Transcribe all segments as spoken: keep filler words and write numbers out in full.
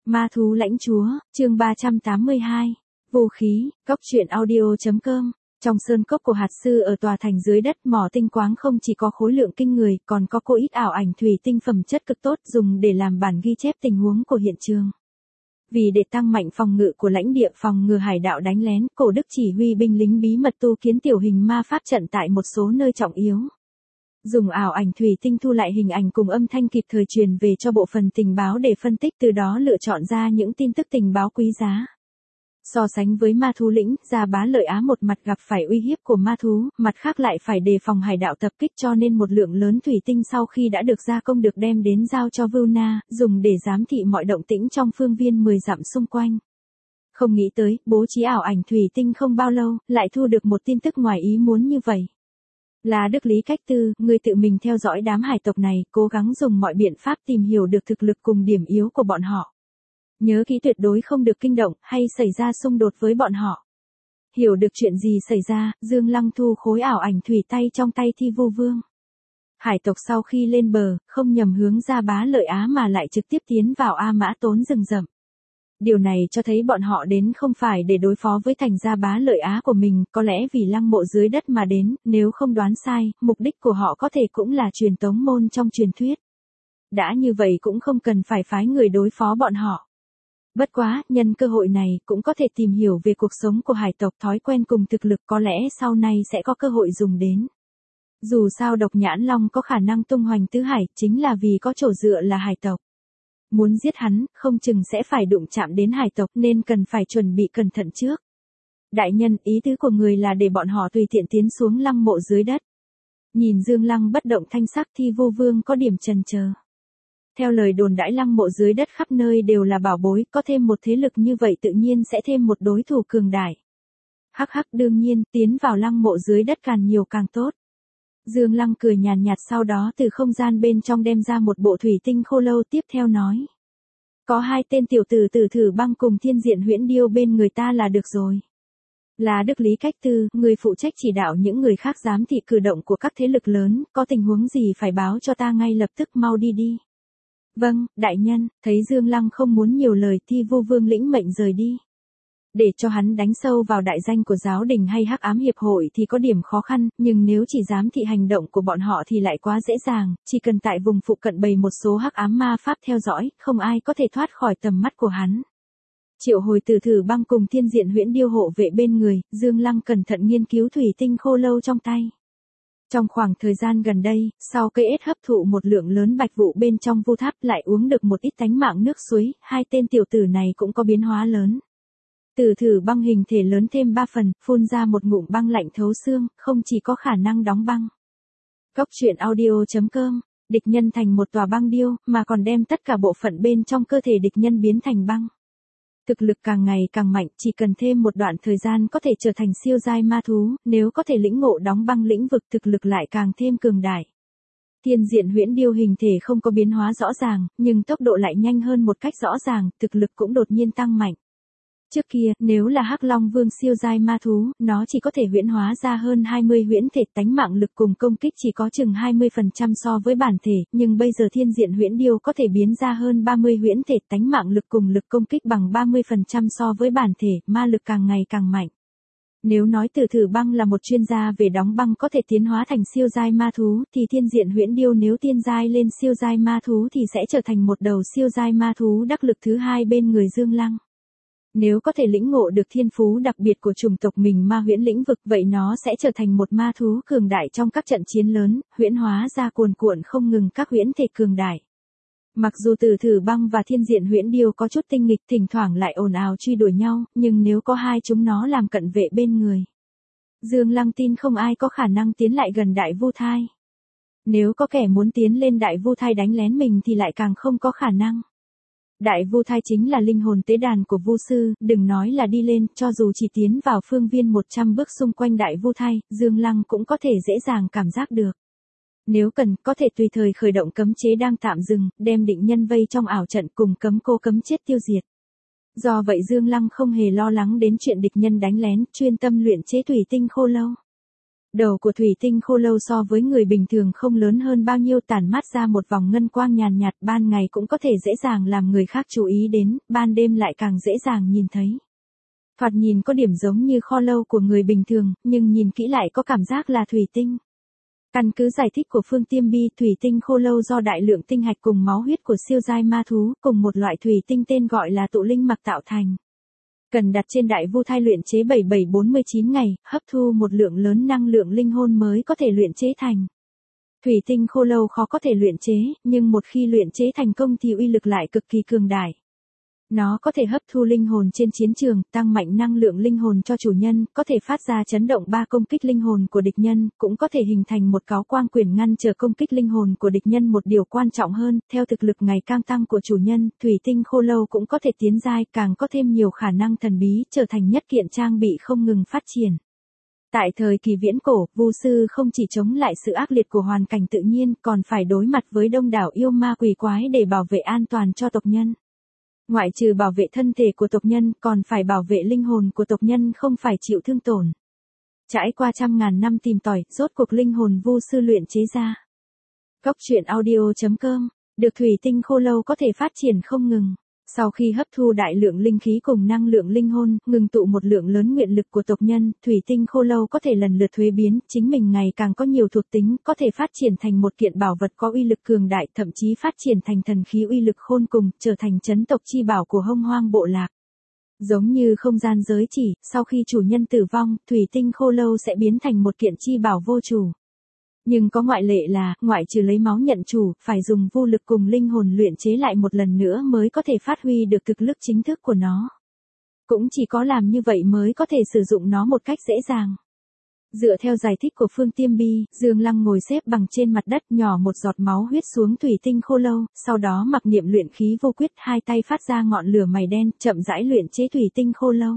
Ma thú lãnh chúa, chương ba trăm tám mươi hai. Vũ khí, cốc truyện audio.com. Trong sơn cốc của hạt sư ở tòa thành dưới đất, mỏ tinh quáng không chỉ có khối lượng kinh người, còn có cô ít ảo ảnh thủy tinh phẩm chất cực tốt dùng để làm bản ghi chép tình huống của hiện trường. Vì để tăng mạnh phòng ngự của lãnh địa phòng ngừa hải đạo đánh lén, Cổ Đức chỉ huy binh lính bí mật tu kiến tiểu hình ma pháp trận tại một số nơi trọng yếu. Dùng ảo ảnh thủy tinh thu lại hình ảnh cùng âm thanh kịp thời truyền về cho bộ phận tình báo để phân tích, từ đó lựa chọn ra những tin tức tình báo quý giá. So sánh với ma thú lĩnh, Gia Bá Lợi Á một mặt gặp phải uy hiếp của ma thú, mặt khác lại phải đề phòng hải đạo tập kích, cho nên một lượng lớn thủy tinh sau khi đã được gia công được đem đến giao cho Vuna, dùng để giám thị mọi động tĩnh trong phương viên mười dặm xung quanh. Không nghĩ tới, bố trí ảo ảnh thủy tinh không bao lâu, lại thu được một tin tức ngoài ý muốn như vậy. Là Đức Lý Cách Tư, người tự mình theo dõi đám hải tộc này, cố gắng dùng mọi biện pháp tìm hiểu được thực lực cùng điểm yếu của bọn họ. Nhớ kỹ tuyệt đối không được kinh động, hay xảy ra xung đột với bọn họ. Hiểu được chuyện gì xảy ra, Dương Lăng thu khối ảo ảnh thủy tay trong tay Thi Vu Vương. Hải tộc sau khi lên bờ, không nhầm hướng Gia Bá Lợi Á mà lại trực tiếp tiến vào A Mã Tốn rừng rậm. Điều này cho thấy bọn họ đến không phải để đối phó với thành Gia Bá Lợi Á của mình, có lẽ vì lăng mộ dưới đất mà đến, nếu không đoán sai, mục đích của họ có thể cũng là truyền tống môn trong truyền thuyết. Đã như vậy cũng không cần phải phái người đối phó bọn họ. Bất quá, nhân cơ hội này, cũng có thể tìm hiểu về cuộc sống của hải tộc, thói quen cùng thực lực, có lẽ sau này sẽ có cơ hội dùng đến. Dù sao Độc Nhãn Long có khả năng tung hoành tứ hải, chính là vì có chỗ dựa là hải tộc. Muốn giết hắn, không chừng sẽ phải đụng chạm đến hải tộc, nên cần phải chuẩn bị cẩn thận trước. Đại nhân, ý tứ của người là để bọn họ tùy tiện tiến xuống lăng mộ dưới đất. Nhìn Dương Lăng bất động thanh sắc, Thi Vu Vương có điểm chần chờ. Theo lời đồn đãi lăng mộ dưới đất khắp nơi đều là bảo bối, có thêm một thế lực như vậy tự nhiên sẽ thêm một đối thủ cường đại. Hắc hắc, đương nhiên, tiến vào lăng mộ dưới đất càng nhiều càng tốt. Dương Lăng cười nhàn nhạt, sau đó từ không gian bên trong đem ra một bộ thủy tinh khô lâu, tiếp theo nói. Có hai tên tiểu tử Tử Thử Băng cùng Thiên Diện Huyễn Điêu bên người ta là được rồi. Là Đức Lý Cách Tư, người phụ trách chỉ đạo những người khác giám thị cử động của các thế lực lớn, có tình huống gì phải báo cho ta ngay lập tức, mau đi đi. Vâng, đại nhân. Thấy Dương Lăng không muốn nhiều lời, Thi Vu Vương lĩnh mệnh rời đi. Để cho hắn đánh sâu vào đại danh của giáo đình hay hắc ám hiệp hội thì có điểm khó khăn, nhưng nếu chỉ giám thị hành động của bọn họ thì lại quá dễ dàng, chỉ cần tại vùng phụ cận bày một số hắc ám ma pháp theo dõi, không ai có thể thoát khỏi tầm mắt của hắn. Triệu hồi Tử Thử Băng cùng Thiên Diện Huyễn Điêu hộ vệ bên người, Dương Lăng cẩn thận nghiên cứu thủy tinh khô lâu trong tay. Trong khoảng thời gian gần đây, sau cây ếch hấp thụ một lượng lớn bạch vụ bên trong vu tháp, lại uống được một ít tánh mạng nước suối, hai tên tiểu tử này cũng có biến hóa lớn. Tử Thử Băng hình thể lớn thêm ba phần, phun ra một ngụm băng lạnh thấu xương, không chỉ có khả năng đóng băng. Cốc truyện audio.com, địch nhân thành một tòa băng điêu, mà còn đem tất cả bộ phận bên trong cơ thể địch nhân biến thành băng. Thực lực càng ngày càng mạnh, chỉ cần thêm một đoạn thời gian có thể trở thành siêu giai ma thú, nếu có thể lĩnh ngộ đóng băng lĩnh vực, thực lực lại càng thêm cường đại. Thiên Diện Huyễn Điêu hình thể không có biến hóa rõ ràng, nhưng tốc độ lại nhanh hơn một cách rõ ràng, thực lực cũng đột nhiên tăng mạnh. Trước kia, nếu là Hắc Long Vương siêu giai ma thú, nó chỉ có thể huyễn hóa ra hơn hai mươi huyễn thể, tánh mạng lực cùng công kích chỉ có chừng hai mươi phần trăm so với bản thể, nhưng bây giờ Thiên Diện Huyễn Điêu có thể biến ra hơn ba mươi huyễn thể, tánh mạng lực cùng lực công kích bằng ba mươi phần trăm so với bản thể, ma lực càng ngày càng mạnh. Nếu nói Tử Thử Băng là một chuyên gia về đóng băng có thể tiến hóa thành siêu giai ma thú, thì Thiên Diện Huyễn Điêu nếu tiên giai lên siêu giai ma thú thì sẽ trở thành một đầu siêu giai ma thú đắc lực thứ hai bên người Dương Lăng. Nếu có thể lĩnh ngộ được thiên phú đặc biệt của chủng tộc mình ma huyễn lĩnh vực, vậy nó sẽ trở thành một ma thú cường đại trong các trận chiến lớn, huyễn hóa ra cuồn cuộn không ngừng các huyễn thể cường đại. Mặc dù Tử Thử Băng và Thiên Diện Huyễn Điêu có chút tinh nghịch, thỉnh thoảng lại ồn ào truy đuổi nhau, nhưng nếu có hai chúng nó làm cận vệ bên người, Dương Lăng tin không ai có khả năng tiến lại gần Đại Vu Thai. Nếu có kẻ muốn tiến lên Đại Vu Thai đánh lén mình thì lại càng không có khả năng. Đại Vu Thai chính là linh hồn tế đàn của Vu sư, đừng nói là đi lên, cho dù chỉ tiến vào phương viên một trăm bước xung quanh Đại Vu Thai, Dương Lăng cũng có thể dễ dàng cảm giác được. Nếu cần, có thể tùy thời khởi động cấm chế đang tạm dừng, đem định nhân vây trong ảo trận cùng cấm cô cấm chết tiêu diệt. Do vậy Dương Lăng không hề lo lắng đến chuyện địch nhân đánh lén, chuyên tâm luyện chế thủy tinh khô lâu. Đầu của thủy tinh khô lâu so với người bình thường không lớn hơn bao nhiêu, tản mát ra một vòng ngân quang nhàn nhạt, ban ngày cũng có thể dễ dàng làm người khác chú ý đến, ban đêm lại càng dễ dàng nhìn thấy. Thoạt nhìn có điểm giống như kho lâu của người bình thường, nhưng nhìn kỹ lại có cảm giác là thủy tinh. Căn cứ giải thích của Phương Tiêm Bi, thủy tinh khô lâu do đại lượng tinh hạch cùng máu huyết của siêu giai ma thú, cùng một loại thủy tinh tên gọi là tụ linh mặc tạo thành. Cần đặt trên đại vu thai luyện chế bảy bảy bốn mươi chín ngày, hấp thu một lượng lớn năng lượng linh hồn mới có thể luyện chế thành. Thủy tinh khô lâu khó có thể luyện chế, nhưng một khi luyện chế thành công thì uy lực lại cực kỳ cường đại. Nó có thể hấp thu linh hồn trên chiến trường, tăng mạnh năng lượng linh hồn cho chủ nhân, có thể phát ra chấn động ba công kích linh hồn của địch nhân, cũng có thể hình thành một cáo quang quyền ngăn trở công kích linh hồn của địch nhân. Một điều quan trọng hơn, theo thực lực ngày càng tăng của chủ nhân, thủy tinh khô lâu cũng có thể tiến giai, càng có thêm nhiều khả năng thần bí, trở thành nhất kiện trang bị không ngừng phát triển. Tại thời kỳ viễn cổ, vu sư không chỉ chống lại sự ác liệt của hoàn cảnh tự nhiên, còn phải đối mặt với đông đảo yêu ma quỷ quái để bảo vệ an toàn cho tộc nhân. Ngoại trừ bảo vệ thân thể của tộc nhân, còn phải bảo vệ linh hồn của tộc nhân không phải chịu thương tổn. Trải qua trăm ngàn năm tìm tòi, rốt cuộc linh hồn vu sư luyện chế ra. Góc truyện audio chấm com, được thủy tinh khô lâu có thể phát triển không ngừng. Sau khi hấp thu đại lượng linh khí cùng năng lượng linh hồn, ngừng tụ một lượng lớn nguyện lực của tộc nhân, thủy tinh khô lâu có thể lần lượt thuế biến, chính mình ngày càng có nhiều thuộc tính, có thể phát triển thành một kiện bảo vật có uy lực cường đại, thậm chí phát triển thành thần khí uy lực khôn cùng, trở thành chấn tộc chi bảo của Hông Hoang bộ lạc. Giống như không gian giới chỉ, sau khi chủ nhân tử vong, thủy tinh khô lâu sẽ biến thành một kiện chi bảo vô chủ. Nhưng có ngoại lệ là, ngoại trừ lấy máu nhận chủ, phải dùng vô lực cùng linh hồn luyện chế lại một lần nữa mới có thể phát huy được thực lực chính thức của nó. Cũng chỉ có làm như vậy mới có thể sử dụng nó một cách dễ dàng. Dựa theo giải thích của Phương Tiêm Bi, Dương Lăng ngồi xếp bằng trên mặt đất, nhỏ một giọt máu huyết xuống thủy tinh khô lâu, sau đó mặc niệm luyện khí vô quyết, hai tay phát ra ngọn lửa mày đen, chậm rãi luyện chế thủy tinh khô lâu.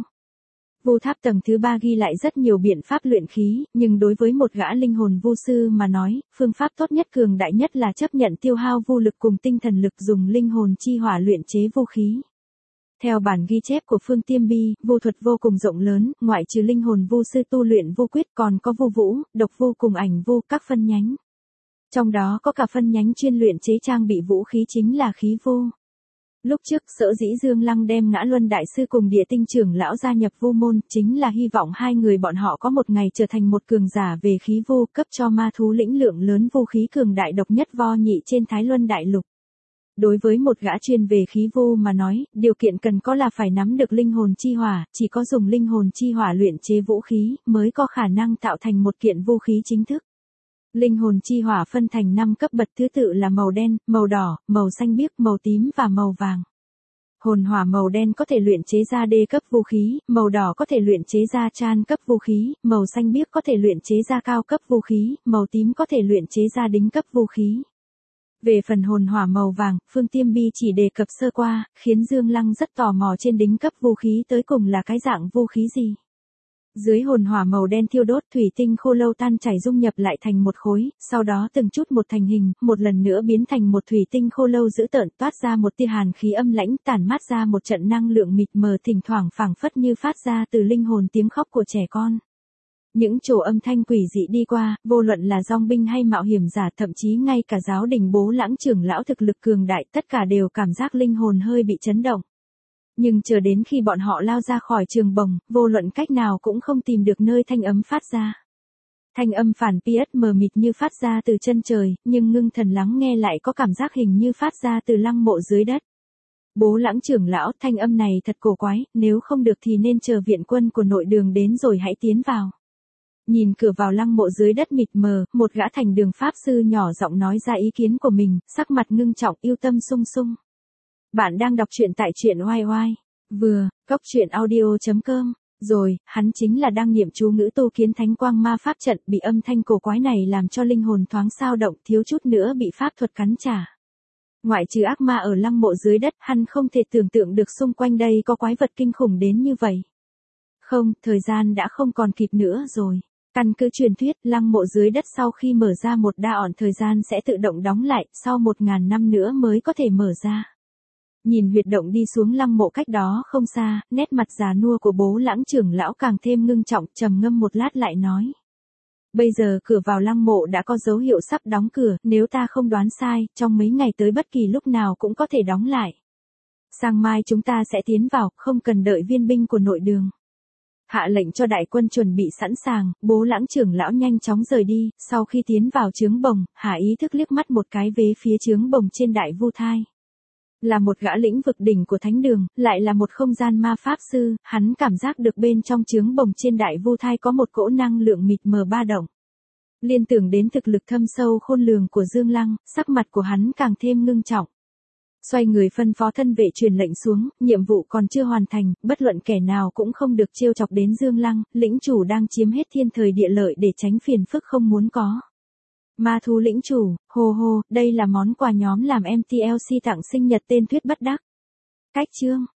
Vu tháp tầng thứ ba ghi lại rất nhiều biện pháp luyện khí, nhưng đối với một gã linh hồn vu sư mà nói, phương pháp tốt nhất cường đại nhất là chấp nhận tiêu hao vô lực cùng tinh thần lực, dùng linh hồn chi hỏa luyện chế vũ khí. Theo bản ghi chép của Phương Tiêm Bi, vu thuật vô cùng rộng lớn, ngoại trừ linh hồn vu sư tu luyện vô quyết còn có vu vũ, độc vu cùng ảnh vu, các phân nhánh. Trong đó có cả phân nhánh chuyên luyện chế trang bị vũ khí chính là khí vu. Lúc trước sở dĩ Dương Lăng đem Ngã Luân Đại Sư cùng Địa Tinh trưởng lão gia nhập vu môn, chính là hy vọng hai người bọn họ có một ngày trở thành một cường giả về khí vu, cấp cho ma thú lĩnh lượng lớn vũ khí cường đại độc nhất vo nhị trên Thái Luân Đại Lục. Đối với một gã chuyên về khí vu mà nói, điều kiện cần có là phải nắm được linh hồn chi hỏa, chỉ có dùng linh hồn chi hỏa luyện chế vũ khí, mới có khả năng tạo thành một kiện vũ khí chính thức. Linh hồn chi hỏa phân thành năm cấp bậc, thứ tự là màu đen, màu đỏ, màu xanh biếc, màu tím và màu vàng. Hồn hỏa màu đen có thể luyện chế ra D cấp vũ khí, màu đỏ có thể luyện chế ra Chan cấp vũ khí, màu xanh biếc có thể luyện chế ra cao cấp vũ khí, màu tím có thể luyện chế ra đính cấp vũ khí. Về phần hồn hỏa màu vàng, Phương Tiêm Bi chỉ đề cập sơ qua, khiến Dương Lăng rất tò mò trên đính cấp vũ khí tới cùng là cái dạng vũ khí gì. Dưới hồn hỏa màu đen thiêu đốt, thủy tinh khô lâu tan chảy dung nhập lại thành một khối, sau đó từng chút một thành hình, một lần nữa biến thành một thủy tinh khô lâu dữ tợn, toát ra một tia hàn khí âm lãnh, tản mát ra một trận năng lượng mịt mờ, thỉnh thoảng phảng phất như phát ra từ linh hồn tiếng khóc của trẻ con. Những chỗ âm thanh quỷ dị đi qua, vô luận là dòng binh hay mạo hiểm giả, thậm chí ngay cả giáo đình Bố Lãng trưởng lão thực lực cường đại, tất cả đều cảm giác linh hồn hơi bị chấn động. Nhưng chờ đến khi bọn họ lao ra khỏi trường bồng, vô luận cách nào cũng không tìm được nơi thanh âm phát ra. Thanh âm phản pi ét mờ mịt như phát ra từ chân trời, nhưng ngưng thần lắng nghe lại có cảm giác hình như phát ra từ lăng mộ dưới đất. Bố Lãng trưởng lão, thanh âm này thật cổ quái, nếu không được thì nên chờ viện quân của nội đường đến rồi hãy tiến vào. Nhìn cửa vào lăng mộ dưới đất mịt mờ, một gã thành đường pháp sư nhỏ giọng nói ra ý kiến của mình, sắc mặt ngưng trọng, yêu tâm sung sung. Bạn đang đọc truyện tại truyện oai oai. Vừa, góc truyện audio chấm com. Rồi, hắn chính là đang niệm chú ngữ tu kiến thánh quang ma pháp trận, bị âm thanh cổ quái này làm cho linh hồn thoáng xao động, thiếu chút nữa bị pháp thuật cắn trả. Ngoại trừ ác ma ở lăng mộ dưới đất, hắn không thể tưởng tượng được xung quanh đây có quái vật kinh khủng đến như vậy. Không, thời gian đã không còn kịp nữa rồi. Căn cứ truyền thuyết, lăng mộ dưới đất sau khi mở ra một đa ỏn thời gian sẽ tự động đóng lại, sau một ngàn năm nữa mới có thể mở ra. Nhìn huyệt động đi xuống lăng mộ cách đó không xa, nét mặt già nua của Bố Lãng trưởng lão càng thêm ngưng trọng, trầm ngâm một lát lại nói. Bây giờ cửa vào lăng mộ đã có dấu hiệu sắp đóng cửa, nếu ta không đoán sai, trong mấy ngày tới bất kỳ lúc nào cũng có thể đóng lại. Sang mai chúng ta sẽ tiến vào, không cần đợi viên binh của nội đường. Hạ lệnh cho đại quân chuẩn bị sẵn sàng, Bố Lãng trưởng lão nhanh chóng rời đi, sau khi tiến vào trướng bồng, Hạ ý thức liếc mắt một cái về phía trướng bồng trên đại vu thai. Là một gã lĩnh vực đỉnh của thánh đường, lại là một không gian ma pháp sư, hắn cảm giác được bên trong trướng bồng trên đại vu thai có một cỗ năng lượng mịt mờ ba động. Liên tưởng đến thực lực thâm sâu khôn lường của Dương Lăng, sắc mặt của hắn càng thêm ngưng trọng. Xoay người phân phó thân vệ truyền lệnh xuống, nhiệm vụ còn chưa hoàn thành, bất luận kẻ nào cũng không được trêu chọc đến Dương Lăng, lĩnh chủ đang chiếm hết thiên thời địa lợi để tránh phiền phức không muốn có. Ma thú lĩnh chủ, hồ hồ, đây là món quà nhóm làm em tê lờ xê tặng sinh nhật tên Thuyết Bất Đắc. Cách chương